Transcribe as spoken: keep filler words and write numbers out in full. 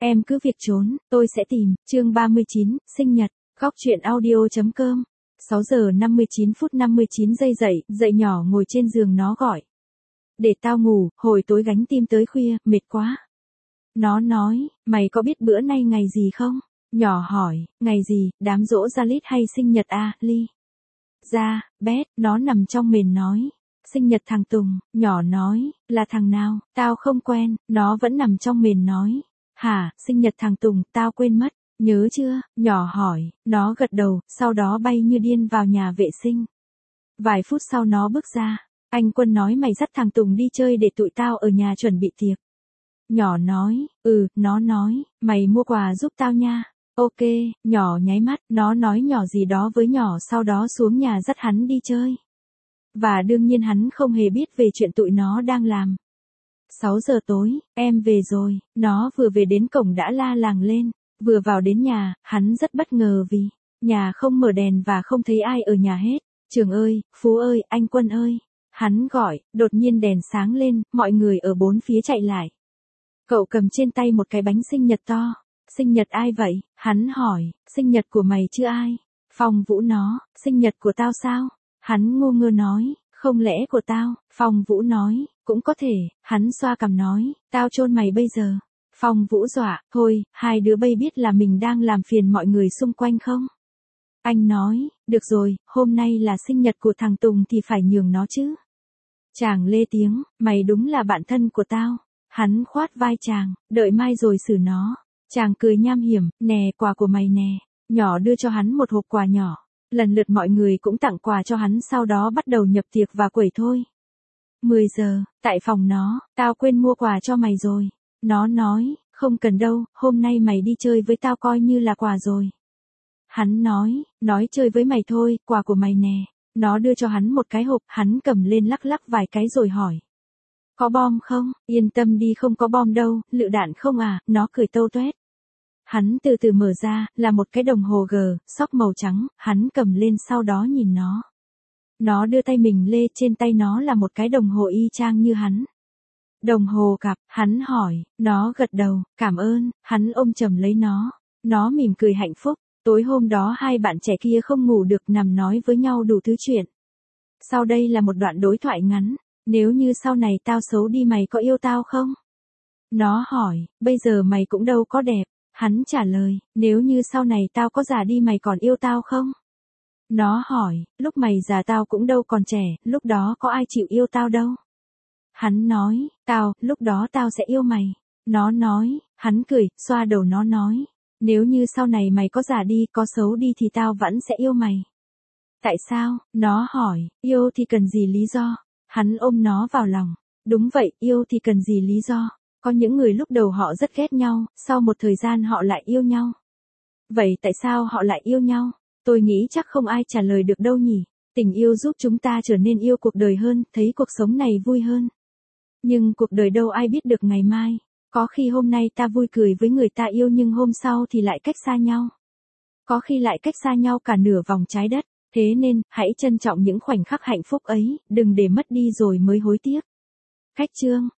Em cứ việc trốn, tôi sẽ tìm. Chương ba mươi chín, sinh nhật. Góc truyện audio chấm com. sáu giờ năm mươi chín phút năm mươi chín giây dậy, dậy nhỏ ngồi trên giường nó gọi. Để tao ngủ, hồi tối gánh tim tới khuya, mệt quá. Nó nói, mày có biết bữa nay ngày gì không? Nhỏ hỏi, ngày gì, đám giỗ Jalit hay sinh nhật à, Ly? Ra, Bét, nó nằm trong mền nói. Sinh nhật thằng Tùng, nhỏ nói, là thằng nào, tao không quen, nó vẫn nằm trong mền nói. Hả, sinh nhật thằng Tùng, tao quên mất, nhớ chưa, nhỏ hỏi, nó gật đầu, sau đó bay như điên vào nhà vệ sinh. Vài phút sau nó bước ra, anh Quân nói mày dắt thằng Tùng đi chơi để tụi tao ở nhà chuẩn bị tiệc. Nhỏ nói, ừ, nó nói, mày mua quà giúp tao nha. Ok, nhỏ nháy mắt, nó nói nhỏ gì đó với nhỏ sau đó xuống nhà dắt hắn đi chơi. Và đương nhiên hắn không hề biết về chuyện tụi nó đang làm. sáu giờ tối, em về rồi, nó vừa về đến cổng đã la làng lên, vừa vào đến nhà, hắn rất bất ngờ vì nhà không mở đèn và không thấy ai ở nhà hết. Trường ơi, Phú ơi, anh Quân ơi, hắn gọi, đột nhiên đèn sáng lên, mọi người ở bốn phía chạy lại. Cậu cầm trên tay một cái bánh sinh nhật to. Sinh nhật ai vậy? Hắn hỏi, sinh nhật của mày chứ ai? Phong Vũ nó, sinh nhật của tao sao? Hắn ngu ngơ nói, không lẽ của tao? Phong Vũ nói, cũng có thể, hắn xoa cằm nói, tao chôn mày bây giờ. Phong Vũ dọa, thôi, hai đứa bay biết là mình đang làm phiền mọi người xung quanh không? Anh nói, được rồi, hôm nay là sinh nhật của thằng Tùng thì phải nhường nó chứ. Chàng lê tiếng, mày đúng là bạn thân của tao. Hắn khoát vai chàng, đợi mai rồi xử nó. Chàng cười nham hiểm, nè quà của mày nè. Nhỏ đưa cho hắn một hộp quà nhỏ. Lần lượt mọi người cũng tặng quà cho hắn sau đó bắt đầu nhập tiệc và quẩy thôi. mười giờ, tại phòng nó, tao quên mua quà cho mày rồi. Nó nói, không cần đâu, hôm nay mày đi chơi với tao coi như là quà rồi. Hắn nói, nói chơi với mày thôi, quà của mày nè. Nó đưa cho hắn một cái hộp, hắn cầm lên lắc lắc vài cái rồi hỏi. Có bom không? Yên tâm đi, không có bom đâu, lựu đạn không à, nó cười tâu tuét. Hắn từ từ mở ra, là một cái đồng hồ G, sóc màu trắng, hắn cầm lên sau đó nhìn nó. Nó đưa tay mình lê, trên tay nó là một cái đồng hồ y chang như hắn. Đồng hồ cặp, hắn hỏi, nó gật đầu, cảm ơn, hắn ôm chầm lấy nó. Nó mỉm cười hạnh phúc, tối hôm đó hai bạn trẻ kia không ngủ được nằm nói với nhau đủ thứ chuyện. Sau đây là một đoạn đối thoại ngắn. Nếu như sau này tao xấu đi mày có yêu tao không? Nó hỏi, bây giờ mày cũng đâu có đẹp. Hắn trả lời, nếu như sau này tao có già đi mày còn yêu tao không? Nó hỏi, lúc mày già tao cũng đâu còn trẻ, lúc đó có ai chịu yêu tao đâu. Hắn nói, tao, lúc đó tao sẽ yêu mày. Nó nói, hắn cười, xoa đầu nó nói, nếu như sau này mày có già đi, có xấu đi thì tao vẫn sẽ yêu mày. Tại sao? Nó hỏi, yêu thì cần gì lý do? Hắn ôm nó vào lòng. Đúng vậy, yêu thì cần gì lý do? Có những người lúc đầu họ rất ghét nhau, sau một thời gian họ lại yêu nhau. Vậy tại sao họ lại yêu nhau? Tôi nghĩ chắc không ai trả lời được đâu nhỉ. Tình yêu giúp chúng ta trở nên yêu cuộc đời hơn, thấy cuộc sống này vui hơn. Nhưng cuộc đời đâu ai biết được ngày mai. Có khi hôm nay ta vui cười với người ta yêu nhưng hôm sau thì lại cách xa nhau. Có khi lại cách xa nhau cả nửa vòng trái đất. Thế nên, hãy trân trọng những khoảnh khắc hạnh phúc ấy, đừng để mất đi rồi mới hối tiếc. Cách chương